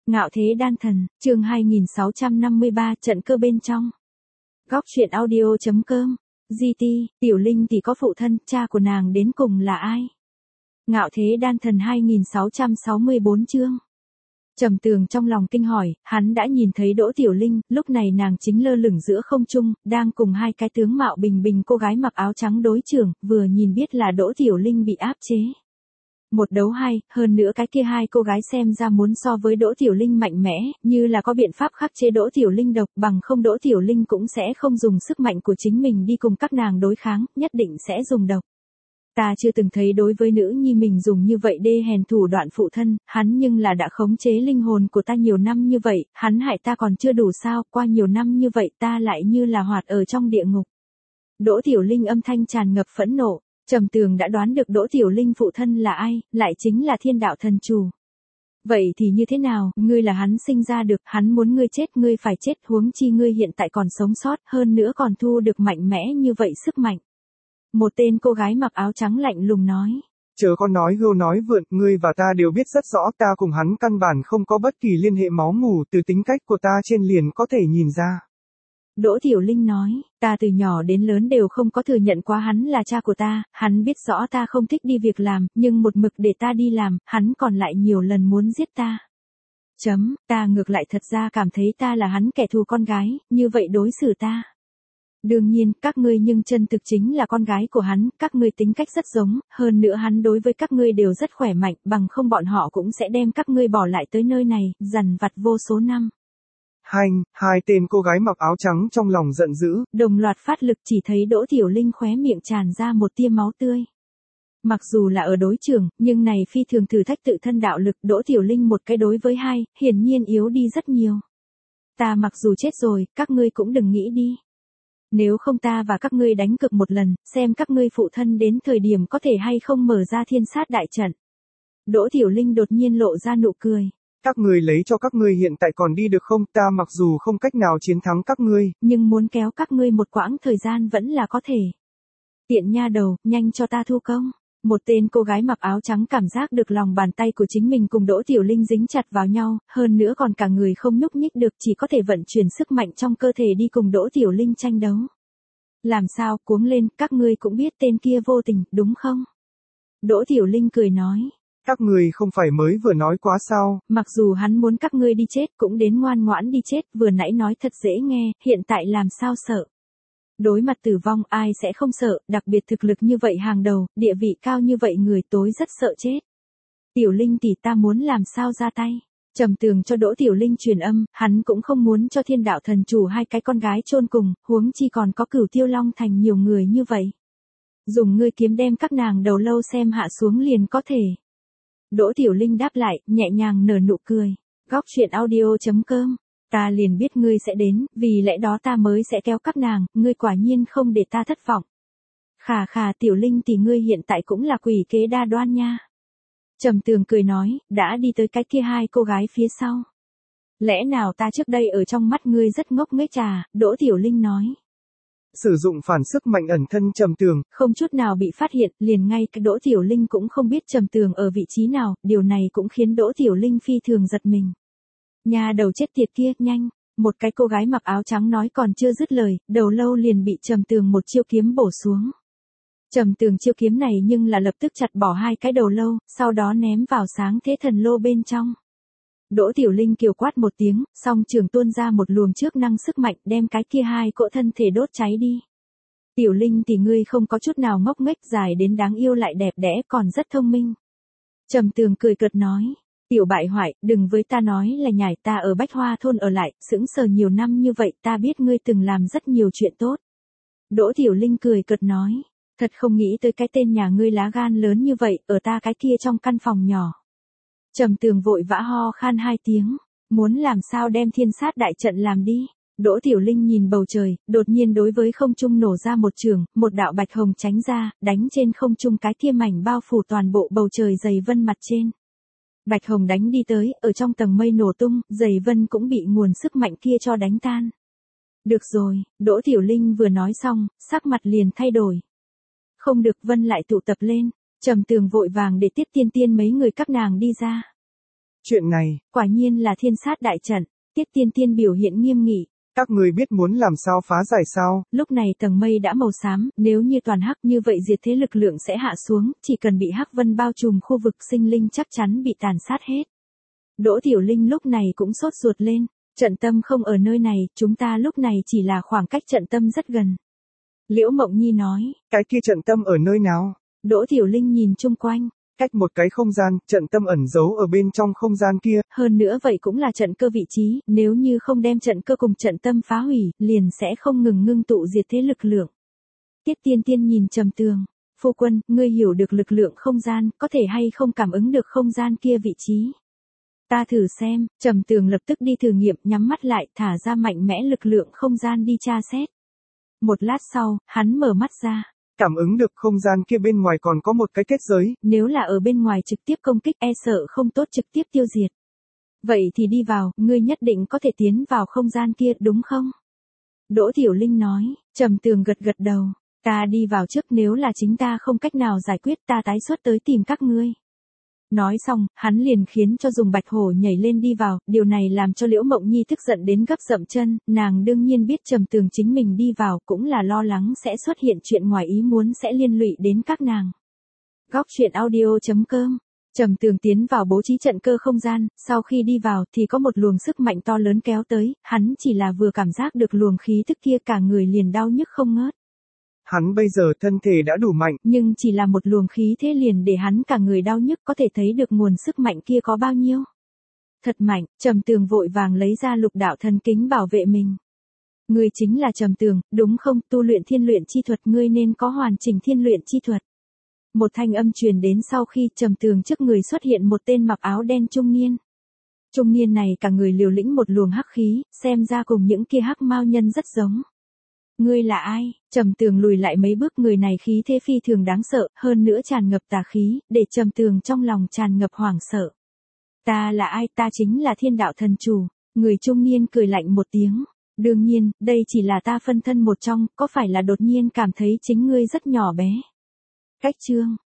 Ngạo thế đan thần, chương 2653, trận cơ bên trong. Góc truyện audio.com. GT, Tiểu Linh thì có phụ thân, cha của nàng đến cùng là ai? Ngạo thế đan thần 2664 chương. Trầm Tường trong lòng kinh hỏi, hắn đã nhìn thấy Đỗ Tiểu Linh, lúc này nàng chính lơ lửng giữa không trung, đang cùng hai cái tướng mạo bình bình cô gái mặc áo trắng đối chưởng, vừa nhìn biết là Đỗ Tiểu Linh bị áp chế. Một đấu hai, hơn nữa cái kia hai cô gái xem ra muốn so với Đỗ Tiểu Linh mạnh mẽ, như là có biện pháp khắc chế Đỗ Tiểu Linh độc, bằng không Đỗ Tiểu Linh cũng sẽ không dùng sức mạnh của chính mình đi cùng các nàng đối kháng, nhất định sẽ dùng độc. Ta chưa từng thấy đối với nữ nhi mình dùng như vậy đê hèn thủ đoạn phụ thân, hắn nhưng là đã khống chế linh hồn của ta nhiều năm như vậy, hắn hại ta còn chưa đủ sao, qua nhiều năm như vậy ta lại như là hoạt ở trong địa ngục. Đỗ Tiểu Linh âm thanh tràn ngập phẫn nộ. Trầm Tường đã đoán được Đỗ Tiểu Linh phụ thân là ai, lại chính là Thiên Đạo Thần Chủ. Vậy thì như thế nào, ngươi là hắn sinh ra được, hắn muốn ngươi chết, ngươi phải chết, huống chi ngươi hiện tại còn sống sót, hơn nữa còn thu được mạnh mẽ như vậy sức mạnh. Một tên cô gái mặc áo trắng lạnh lùng nói. Chớ có nói hưu nói vượn, ngươi và ta đều biết rất rõ ta cùng hắn căn bản không có bất kỳ liên hệ máu mủ, từ tính cách của ta trên liền có thể nhìn ra. Đỗ Tiểu Linh nói, ta từ nhỏ đến lớn đều không có thừa nhận quá hắn là cha của ta, hắn biết rõ ta không thích đi việc làm, nhưng một mực để ta đi làm, hắn còn lại nhiều lần muốn giết ta. Ta ngược lại thật ra cảm thấy ta là hắn kẻ thù con gái, như vậy đối xử ta. Đương nhiên, các ngươi nhưng chân thực chính là con gái của hắn, các ngươi tính cách rất giống, hơn nữa hắn đối với các ngươi đều rất khỏe mạnh, bằng không bọn họ cũng sẽ đem các ngươi bỏ lại tới nơi này, dằn vặt vô số năm. Hai tên cô gái mặc áo trắng trong lòng giận dữ. Đồng loạt phát lực chỉ thấy Đỗ Tiểu Linh khóe miệng tràn ra một tia máu tươi. Mặc dù là ở đối trường, nhưng này phi thường thử thách tự thân đạo lực, Đỗ Tiểu Linh một cái đối với hai, hiển nhiên yếu đi rất nhiều. Ta mặc dù chết rồi, các ngươi cũng đừng nghĩ đi. Nếu không ta và các ngươi đánh cược một lần, xem các ngươi phụ thân đến thời điểm có thể hay không mở ra thiên sát đại trận. Đỗ Tiểu Linh đột nhiên lộ ra nụ cười. Các ngươi lấy cho các ngươi hiện tại còn đi được không, ta mặc dù không cách nào chiến thắng các ngươi, nhưng muốn kéo các ngươi một quãng thời gian vẫn là có thể. Tiện nha đầu, nhanh cho ta thu công. Một tên cô gái mặc áo trắng cảm giác được lòng bàn tay của chính mình cùng Đỗ Tiểu Linh dính chặt vào nhau, hơn nữa còn cả người không nhúc nhích được, chỉ có thể vận chuyển sức mạnh trong cơ thể đi cùng Đỗ Tiểu Linh tranh đấu. Làm sao, cuống lên, các ngươi cũng biết tên kia vô tình, đúng không? Đỗ Tiểu Linh cười nói. Các ngươi không phải mới vừa nói quá sao? Mặc dù hắn muốn các ngươi đi chết cũng đến ngoan ngoãn đi chết, vừa nãy nói thật dễ nghe, hiện tại làm sao sợ? Đối mặt tử vong ai sẽ không sợ, đặc biệt thực lực như vậy hàng đầu, địa vị cao như vậy người tối rất sợ chết. Tiểu Linh tỷ ta muốn làm sao ra tay? Trầm Tường cho Đỗ Tiểu Linh truyền âm, hắn cũng không muốn cho Thiên Đạo Thần Chủ hai cái con gái chôn cùng, huống chi còn có Cửu Tiêu Long Thành nhiều người như vậy. Dùng ngươi kiếm đem các nàng đầu lâu xem hạ xuống liền có thể. Đỗ Tiểu Linh đáp lại, nhẹ nhàng nở nụ cười. Góc truyện audio.com. Ta liền biết ngươi sẽ đến, vì lẽ đó ta mới sẽ kéo các nàng, ngươi quả nhiên không để ta thất vọng. Khà Tiểu Linh thì ngươi hiện tại cũng là quỷ kế đa đoan nha. Trầm Tường cười nói, đã đi tới cái kia hai cô gái phía sau. Lẽ nào ta trước đây ở trong mắt ngươi rất ngốc nghếch à, Đỗ Tiểu Linh nói. Sử dụng phản sức mạnh ẩn thân Trầm Tường, không chút nào bị phát hiện, liền ngay cái Đỗ Tiểu Linh cũng không biết Trầm Tường ở vị trí nào, điều này cũng khiến Đỗ Tiểu Linh phi thường giật mình. Nhà đầu chết tiệt kia, nhanh, một cái cô gái mặc áo trắng nói còn chưa dứt lời, đầu lâu liền bị Trầm Tường một chiêu kiếm bổ xuống. Trầm Tường chiêu kiếm này nhưng là lập tức chặt bỏ hai cái đầu lâu, sau đó ném vào sáng thế thần lô bên trong. Đỗ Tiểu Linh kiều quát một tiếng, song trường tuôn ra một luồng trước năng sức mạnh đem cái kia hai cỗ thân thể đốt cháy đi. Tiểu Linh thì ngươi không có chút nào ngốc nghếch, dài đến đáng yêu lại đẹp đẽ còn rất thông minh. Trầm Tường cười cợt nói. Tiểu bại hoại, đừng với ta nói là nhải, ta ở Bách Hoa thôn ở lại, sững sờ nhiều năm như vậy, ta biết ngươi từng làm rất nhiều chuyện tốt. Đỗ Tiểu Linh cười cợt nói, thật không nghĩ tới cái tên nhà ngươi lá gan lớn như vậy, ở ta cái kia trong căn phòng nhỏ. Trầm Tường vội vã ho khan hai tiếng, muốn làm sao đem thiên sát đại trận làm đi. Đỗ Tiểu Linh nhìn bầu trời, đột nhiên đối với không trung nổ ra một trường, một đạo bạch hồng tránh ra, đánh trên không trung cái kia mảnh bao phủ toàn bộ bầu trời dày vân mặt trên. Bạch hồng đánh đi tới, ở trong tầng mây nổ tung, dày vân cũng bị nguồn sức mạnh kia cho đánh tan. Được rồi, Đỗ Tiểu Linh vừa nói xong, sắc mặt liền thay đổi. Không được, vân lại tụ tập lên. Trầm Tường vội vàng để Tiết Tiên Tiên mấy người các nàng đi ra. Chuyện này, quả nhiên là thiên sát đại trận. Tiết Tiên Tiên biểu hiện nghiêm nghị. các ngươi biết muốn làm sao phá giải sao? Lúc này tầng mây đã màu xám, nếu như toàn hắc như vậy diệt thế lực lượng sẽ hạ xuống, chỉ cần bị hắc vân bao trùm khu vực sinh linh chắc chắn bị tàn sát hết. Đỗ Tiểu Linh lúc này cũng sốt ruột lên, trận tâm không ở nơi này, chúng ta lúc này chỉ là khoảng cách trận tâm rất gần. Liễu Mộng Nhi nói, Cái kia trận tâm ở nơi nào? Đỗ Tiểu Linh nhìn chung quanh, Cách một cái không gian, trận tâm ẩn giấu ở bên trong không gian kia. hơn nữa vậy cũng là trận cơ vị trí, nếu như không đem trận cơ cùng trận tâm phá hủy, liền sẽ không ngừng ngưng tụ diệt thế lực lượng. Tiết Tiên Tiên nhìn Trầm Tường, phu quân, ngươi hiểu được lực lượng không gian, có thể hay không cảm ứng được không gian kia vị trí? Ta thử xem. Trầm Tường lập tức đi thử nghiệm, nhắm mắt lại, thả ra mạnh mẽ lực lượng không gian đi tra xét. Một lát sau, hắn mở mắt ra. Cảm ứng được không gian kia bên ngoài còn có một cái kết giới. Nếu là ở bên ngoài trực tiếp công kích e sợ không tốt trực tiếp tiêu diệt. Vậy thì đi vào, ngươi nhất định có thể tiến vào không gian kia đúng không? Đỗ Tiểu Linh nói. Trầm Tường gật gật đầu. Ta đi vào trước, nếu là chính ta không cách nào giải quyết ta tái xuất tới tìm các ngươi. Nói xong, hắn liền khiến cho dùng bạch hổ nhảy lên đi vào, điều này làm cho Liễu Mộng Nhi tức giận đến gấp dậm chân, nàng đương nhiên biết Trầm Tường chính mình đi vào cũng là lo lắng sẽ xuất hiện chuyện ngoài ý muốn sẽ liên lụy đến các nàng. Góc truyện audio.com. Trầm Tường tiến vào bố trí trận cơ không gian, sau khi đi vào thì có một luồng sức mạnh to lớn kéo tới, hắn chỉ là vừa cảm giác được luồng khí tức kia cả người liền đau nhức không ngớt. Hắn bây giờ thân thể đã đủ mạnh, nhưng chỉ là một luồng khí thế liền để hắn cả người đau nhức, có thể thấy được nguồn sức mạnh kia có bao nhiêu. Thật mạnh. Trầm Tường vội vàng lấy ra lục đạo thần kính bảo vệ mình. Ngươi chính là Trầm Tường, đúng không? Tu luyện thiên luyện chi thuật, ngươi nên có hoàn chỉnh thiên luyện chi thuật. Một thanh âm truyền đến sau khi Trầm Tường trước người xuất hiện một tên mặc áo đen trung niên. Trung niên này cả người liều lĩnh một luồng hắc khí, xem ra cùng những kia hắc mao nhân rất giống. Ngươi là ai? Trầm Tường lùi lại mấy bước, người này khí thế phi thường đáng sợ, hơn nữa tràn ngập tà khí, để Trầm Tường trong lòng tràn ngập hoảng sợ. Ta là ai? Ta chính là Thiên Đạo Thần Chủ. Người trung niên cười lạnh một tiếng. Đương nhiên, đây chỉ là ta phân thân một trong, có phải là đột nhiên cảm thấy chính ngươi rất nhỏ bé? Cách chương.